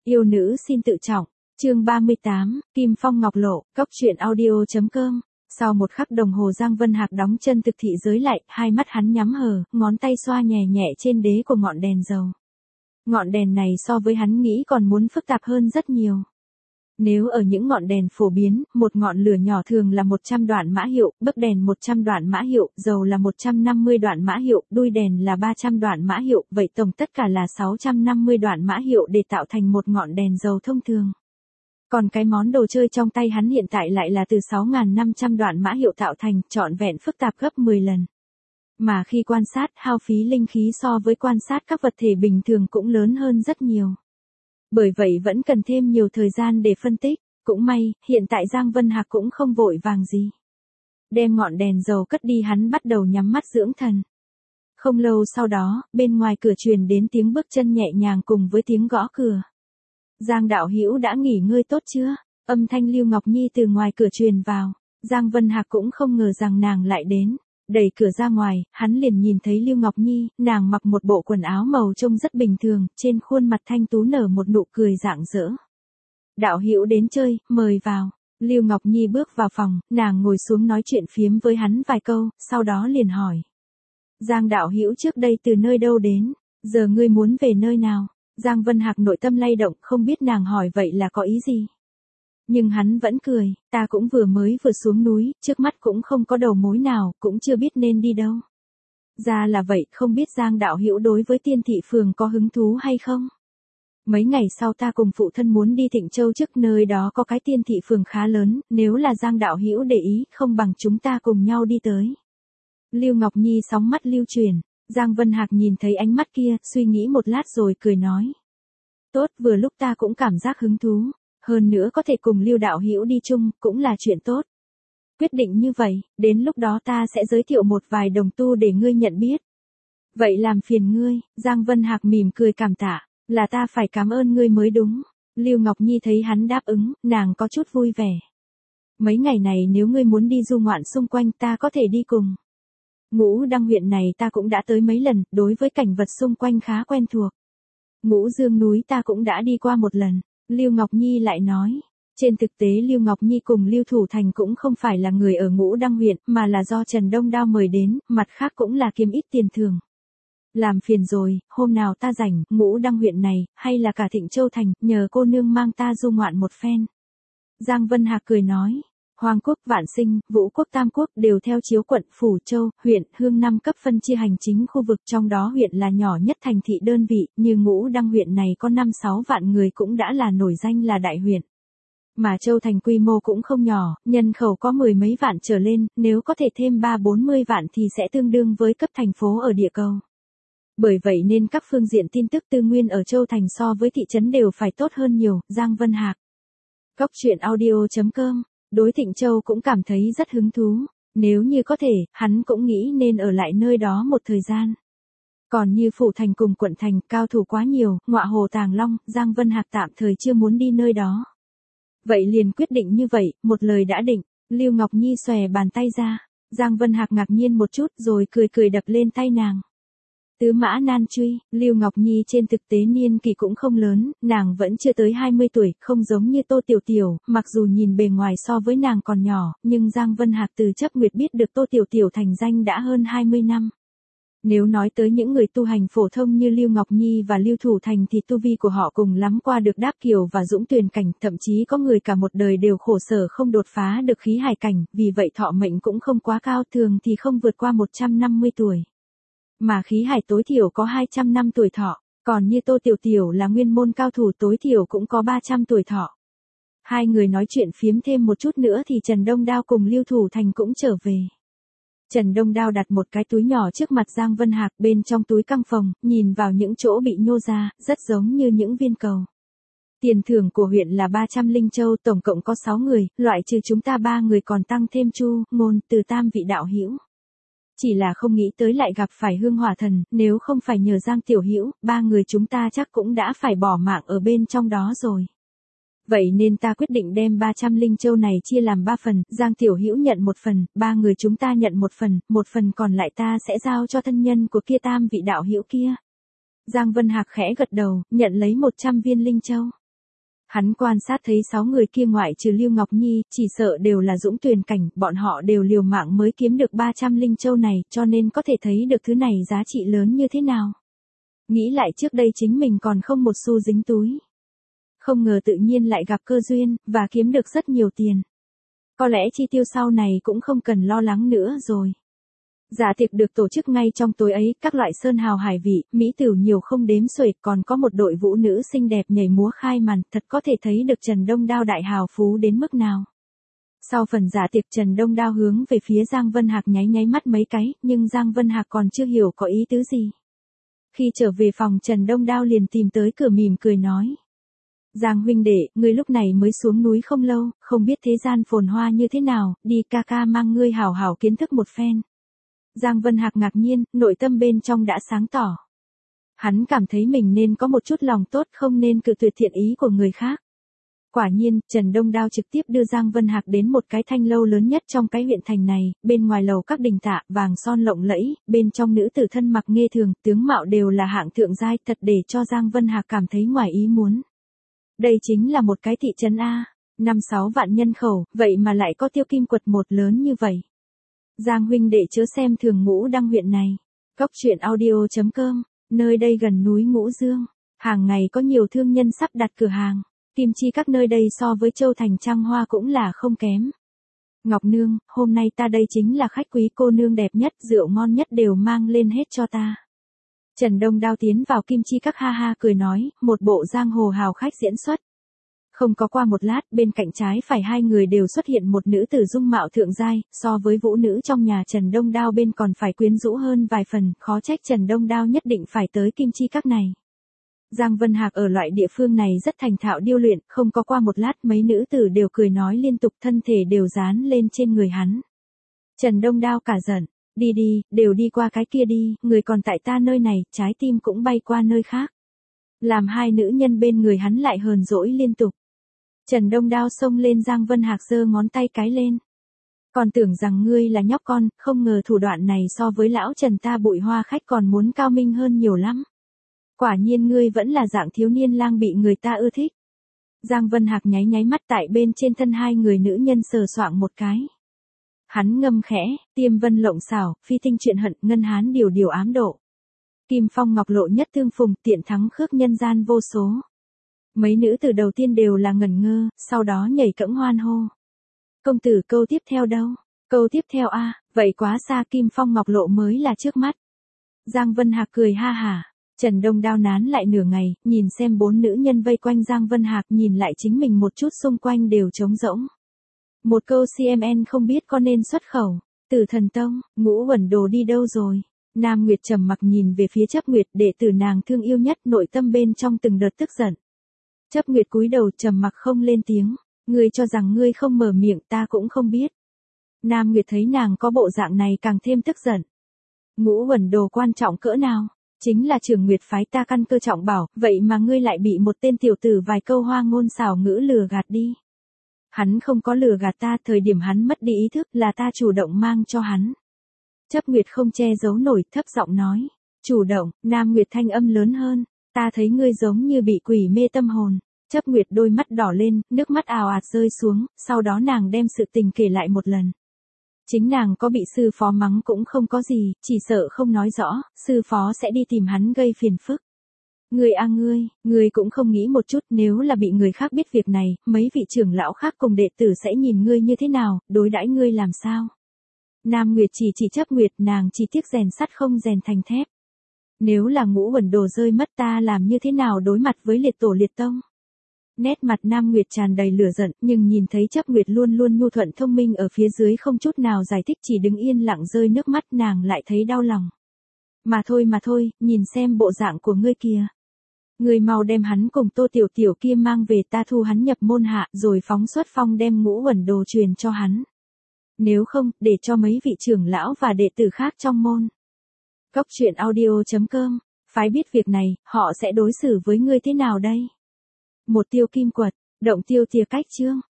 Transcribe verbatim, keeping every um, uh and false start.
Yêu nữ xin tự trọng. Chương ba mươi tám, Kim Phong Ngọc Lộ, cốc truyện audio.com. Sau một khắc đồng hồ Giang Vân Hạc đóng chân thực thị giới lại, hai mắt hắn nhắm hờ, ngón tay xoa nhẹ nhẹ trên đế của ngọn đèn dầu. Ngọn đèn này so với hắn nghĩ còn muốn phức tạp hơn rất nhiều. Nếu ở những ngọn đèn phổ biến, một ngọn lửa nhỏ thường là một trăm đoạn mã hiệu, bấc đèn một trăm đoạn mã hiệu, dầu là một trăm năm mươi đoạn mã hiệu, đuôi đèn là ba trăm đoạn mã hiệu, vậy tổng tất cả là sáu trăm năm mươi đoạn mã hiệu để tạo thành một ngọn đèn dầu thông thường. Còn cái món đồ chơi trong tay hắn hiện tại lại là từ sáu nghìn năm trăm đoạn mã hiệu tạo thành, trọn vẹn phức tạp gấp mười lần. Mà khi quan sát, hao phí linh khí so với quan sát các vật thể bình thường cũng lớn hơn rất nhiều. Bởi vậy vẫn cần thêm nhiều thời gian để phân tích, cũng may, hiện tại Giang Vân Hạc cũng không vội vàng gì. Đem ngọn đèn dầu cất đi hắn bắt đầu nhắm mắt dưỡng thần. Không lâu sau đó, bên ngoài cửa truyền đến tiếng bước chân nhẹ nhàng cùng với tiếng gõ cửa. Giang đạo hữu đã nghỉ ngơi tốt chưa? Âm thanh Lưu Ngọc Nhi từ ngoài cửa truyền vào. Giang Vân Hạc cũng không ngờ rằng nàng lại đến. Đẩy cửa ra ngoài, hắn liền nhìn thấy Lưu Ngọc Nhi, nàng mặc một bộ quần áo màu trông rất bình thường, trên khuôn mặt thanh tú nở một nụ cười rạng rỡ. Đạo hữu đến chơi, mời vào. Lưu Ngọc Nhi bước vào phòng, nàng ngồi xuống nói chuyện phiếm với hắn vài câu, sau đó liền hỏi. Giang đạo hữu trước đây từ nơi đâu đến, giờ ngươi muốn về nơi nào? Giang Vân Hạc nội tâm lay động, không biết nàng hỏi vậy là có ý gì. Nhưng hắn vẫn cười, ta cũng vừa mới vừa xuống núi, trước mắt cũng không có đầu mối nào, cũng chưa biết nên đi đâu. Ra là vậy, không biết Giang đạo hữu đối với Tiên Thị Phường có hứng thú hay không? Mấy ngày sau ta cùng phụ thân muốn đi Thịnh Châu trước, nơi đó có cái Tiên Thị Phường khá lớn, nếu là Giang đạo hữu để ý, không bằng chúng ta cùng nhau đi tới. Lưu Ngọc Nhi sóng mắt lưu truyền, Giang Vân Hạc nhìn thấy ánh mắt kia, suy nghĩ một lát rồi cười nói. Tốt, vừa lúc ta cũng cảm giác hứng thú. Hơn nữa có thể cùng Lưu đạo hữu đi chung, cũng là chuyện tốt. Quyết định như vậy, đến lúc đó ta sẽ giới thiệu một vài đồng tu để ngươi nhận biết. Vậy làm phiền ngươi, Giang Vân Hạc mỉm cười cảm tạ, là ta phải cảm ơn ngươi mới đúng. Lưu Ngọc Nhi thấy hắn đáp ứng, nàng có chút vui vẻ. Mấy ngày này nếu ngươi muốn đi du ngoạn xung quanh ta có thể đi cùng. Ngũ Đăng huyện này ta cũng đã tới mấy lần, đối với cảnh vật xung quanh khá quen thuộc. Ngũ Dương núi ta cũng đã đi qua một lần. Lưu Ngọc Nhi lại nói, trên thực tế Lưu Ngọc Nhi cùng Lưu Thủ Thành cũng không phải là người ở Ngũ Đăng huyện, mà là do Trần Đông Đao mời đến, mặt khác cũng là kiếm ít tiền thường. Làm phiền rồi, hôm nào ta rảnh, Ngũ Đăng huyện này, hay là cả Thịnh Châu Thành, nhờ cô nương mang ta du ngoạn một phen. Giang Vân Hạc cười nói, Hoàng quốc, Vạn Sinh, Vũ quốc, Tam quốc đều theo chiếu quận, phủ, châu, huyện, hương năm cấp phân chia hành chính khu vực, trong đó huyện là nhỏ nhất thành thị đơn vị, như Ngũ Đăng huyện này có năm sáu vạn người cũng đã là nổi danh là đại huyện. Mà Châu Thành quy mô cũng không nhỏ, nhân khẩu có mười mấy vạn trở lên, nếu có thể thêm ba bốn mươi vạn thì sẽ tương đương với cấp thành phố ở địa cầu. Bởi vậy nên các phương diện tin tức tư nguyên ở Châu Thành so với thị trấn đều phải tốt hơn nhiều. Giang Vân Hạc, cốc truyện audio.com. Đối Thịnh Châu cũng cảm thấy rất hứng thú, nếu như có thể, hắn cũng nghĩ nên ở lại nơi đó một thời gian. Còn như phủ thành cùng quận thành, cao thủ quá nhiều, ngọa hồ Tàng Long, Giang Vân Hạc tạm thời chưa muốn đi nơi đó. Vậy liền quyết định như vậy, một lời đã định. Lưu Ngọc Nhi xòe bàn tay ra, Giang Vân Hạc ngạc nhiên một chút rồi cười cười đập lên tay nàng. Tứ mã nan truy, Lưu Ngọc Nhi trên thực tế niên kỳ cũng không lớn, nàng vẫn chưa tới hai mươi tuổi, không giống như Tô Tiểu Tiểu, mặc dù nhìn bề ngoài so với nàng còn nhỏ, nhưng Giang Vân Hạc từ chấp nguyệt biết được Tô Tiểu Tiểu thành danh đã hơn hai mươi năm. Nếu nói tới những người tu hành phổ thông như Lưu Ngọc Nhi và Lưu Thủ Thành thì tu vi của họ cùng lắm qua được Đáp Kiều và Dũng Tuyền cảnh, thậm chí có người cả một đời đều khổ sở không đột phá được khí hải cảnh, vì vậy thọ mệnh cũng không quá cao, thường thì không vượt qua một trăm năm mươi tuổi. Mà khí hải tối thiểu có hai trăm năm tuổi thọ, còn như Tô Tiểu Tiểu là nguyên môn cao thủ tối thiểu cũng có ba trăm tuổi thọ. Hai người nói chuyện phiếm thêm một chút nữa thì Trần Đông Đao cùng Lưu Thủ Thành cũng trở về. Trần Đông Đao đặt một cái túi nhỏ trước mặt Giang Vân Hạc, bên trong túi căng phòng, nhìn vào những chỗ bị nhô ra, rất giống như những viên cầu. Tiền thưởng của huyện là ba trăm linh châu, tổng cộng có sáu người, loại trừ chúng ta ba người còn tăng thêm Chu, Ngôn, Từ tam vị đạo hữu. Chỉ là không nghĩ tới lại gặp phải Hương Hỏa Thần, nếu không phải nhờ Giang Tiểu Hữu, ba người chúng ta chắc cũng đã phải bỏ mạng ở bên trong đó rồi. Vậy nên ta quyết định đem ba trăm linh châu này chia làm ba phần, Giang Tiểu Hữu nhận một phần, ba người chúng ta nhận một phần, một phần còn lại ta sẽ giao cho thân nhân của kia tam vị đạo hữu kia. Giang Vân Hạc khẽ gật đầu, nhận lấy một trăm viên linh châu. Hắn quan sát thấy sáu người kia ngoại trừ Lưu Ngọc Nhi, chỉ sợ đều là dũng tuyền cảnh, bọn họ đều liều mạng mới kiếm được ba trăm linh châu này, cho nên có thể thấy được thứ này giá trị lớn như thế nào. Nghĩ lại trước đây chính mình còn không một xu dính túi. Không ngờ tự nhiên lại gặp cơ duyên, và kiếm được rất nhiều tiền. Có lẽ chi tiêu sau này cũng không cần lo lắng nữa rồi. Dạ tiệc được tổ chức ngay trong tối ấy, các loại sơn hào hải vị, mỹ tửu nhiều không đếm xuể, còn có một đội vũ nữ xinh đẹp nhảy múa khai màn, thật có thể thấy được Trần Đông Đao đại hào phú đến mức nào. Sau phần dạ tiệc Trần Đông Đao hướng về phía Giang Vân Hạc nháy nháy mắt mấy cái, nhưng Giang Vân Hạc còn chưa hiểu có ý tứ gì. Khi trở về phòng Trần Đông Đao liền tìm tới cửa mỉm cười nói. Giang huynh đệ, ngươi lúc này mới xuống núi không lâu, không biết thế gian phồn hoa như thế nào, đi ca ca mang ngươi hảo hảo kiến thức một phen. Giang Vân Hạc ngạc nhiên, nội tâm bên trong đã sáng tỏ. Hắn cảm thấy mình nên có một chút lòng tốt, không nên cự tuyệt thiện ý của người khác. Quả nhiên, Trần Đông Đao trực tiếp đưa Giang Vân Hạc đến một cái thanh lâu lớn nhất trong cái huyện thành này, bên ngoài lầu các đình tạ, vàng son lộng lẫy, bên trong nữ tử thân mặc nghê thường, tướng mạo đều là hạng thượng giai, thật để cho Giang Vân Hạc cảm thấy ngoài ý muốn. Đây chính là một cái thị trấn A, năm sáu vạn nhân khẩu, vậy mà lại có tiêu kim quật một lớn như vậy. Giang huynh đệ chớ xem thường Ngũ Đăng huyện này. Cốc truyện audio chấm com, nơi đây gần núi Ngũ Dương, hàng ngày có nhiều thương nhân sắp đặt cửa hàng, kim chi các nơi đây so với Châu Thành Trăng Hoa cũng là không kém. Ngọc Nương, hôm nay ta đây chính là khách quý, cô nương đẹp nhất, rượu ngon nhất đều mang lên hết cho ta. Trần Đông Đao tiến vào kim chi các ha ha cười nói, một bộ giang hồ hào khách diễn xuất. Không có qua một lát, bên cạnh trái phải hai người đều xuất hiện một nữ tử dung mạo thượng giai, so với vũ nữ trong nhà Trần Đông Đao bên còn phải quyến rũ hơn vài phần, khó trách Trần Đông Đao nhất định phải tới kim chi các này. Giang Vân Hạc ở loại địa phương này rất thành thạo điêu luyện, không có qua một lát mấy nữ tử đều cười nói liên tục, thân thể đều dán lên trên người hắn. Trần Đông Đao cả giận, đi đi, đều đi qua cái kia đi, người còn tại ta nơi này, trái tim cũng bay qua nơi khác. Làm hai nữ nhân bên người hắn lại hờn dỗi liên tục. Trần Đông Đao xông lên Giang Vân Hạc giơ ngón tay cái lên. Còn tưởng rằng ngươi là nhóc con, không ngờ thủ đoạn này so với lão Trần ta bụi hoa khách còn muốn cao minh hơn nhiều lắm. Quả nhiên ngươi vẫn là dạng thiếu niên lang bị người ta ưa thích. Giang Vân Hạc nháy nháy mắt tại bên trên thân hai người nữ nhân sờ soạng một cái. Hắn ngâm khẽ, tiêm vân lộng xảo, phi tinh chuyện hận, ngân hán điều điều ám độ. Kim phong ngọc lộ nhất thương phùng, tiện thắng khước nhân gian vô số. Mấy nữ từ đầu tiên đều là ngẩn ngơ, sau đó nhảy cẫng hoan hô. Công tử câu tiếp theo đâu? Câu tiếp theo a, vậy quá xa, kim phong ngọc lộ mới là trước mắt. Giang Vân Hạc cười ha hả. Trần Đông Đao nán lại nửa ngày, nhìn xem bốn nữ nhân vây quanh Giang Vân Hạc, nhìn lại chính mình một chút xung quanh đều trống rỗng. Một câu xê em en không biết có nên xuất khẩu. Tử Thần Tông, Ngũ Uẩn Đồ đi đâu rồi? Nam Nguyệt trầm mặc nhìn về phía Chấp Nguyệt, đệ tử nàng thương yêu nhất, nội tâm bên trong từng đợt tức giận. Chấp Nguyệt cúi đầu trầm mặc không lên tiếng, ngươi cho rằng ngươi không mở miệng ta cũng không biết. Nam Nguyệt thấy nàng có bộ dạng này càng thêm tức giận. Ngũ Uẩn Đồ quan trọng cỡ nào? Chính là Trường Nguyệt phái ta căn cơ trọng bảo, vậy mà ngươi lại bị một tên tiểu tử vài câu hoa ngôn xảo ngữ lừa gạt đi. Hắn không có lừa gạt ta, thời điểm hắn mất đi ý thức là ta chủ động mang cho hắn. Chấp Nguyệt không che giấu nổi, thấp giọng nói. Chủ động, Nam Nguyệt thanh âm lớn hơn, ta thấy ngươi giống như bị quỷ mê tâm hồn. Chấp Nguyệt đôi mắt đỏ lên, nước mắt ào ạt rơi xuống, sau đó nàng đem sự tình kể lại một lần. Chính nàng có bị sư phó mắng cũng không có gì, chỉ sợ không nói rõ, sư phó sẽ đi tìm hắn gây phiền phức. Ngươi a ngươi, ngươi cũng không nghĩ một chút, nếu là bị người khác biết việc này, mấy vị trưởng lão khác cùng đệ tử sẽ nhìn ngươi như thế nào, đối đãi ngươi làm sao? Nam Nguyệt chỉ chỉ Chấp Nguyệt, nàng chỉ tiếc rèn sắt không rèn thành thép. Nếu là Ngũ Uẩn Đồ rơi mất ta làm như thế nào đối mặt với liệt tổ liệt tông? Nét mặt Nam Nguyệt tràn đầy lửa giận, nhưng nhìn thấy Chấp Nguyệt luôn luôn nhu thuận thông minh ở phía dưới không chút nào giải thích, chỉ đứng yên lặng rơi nước mắt, nàng lại thấy đau lòng. Mà thôi mà thôi, nhìn xem bộ dạng của ngươi kìa. Ngươi mau đem hắn cùng Tô Tiểu Tiểu kia mang về, ta thu hắn nhập môn hạ, rồi phóng xuất phong đem Ngũ Uẩn Đồ truyền cho hắn. Nếu không, để cho mấy vị trưởng lão và đệ tử khác trong môn. Cốc truyện audio chấm com, phái biết việc này, họ sẽ đối xử với ngươi thế nào đây? Một tiêu kim quật, động tiêu tia cách chương.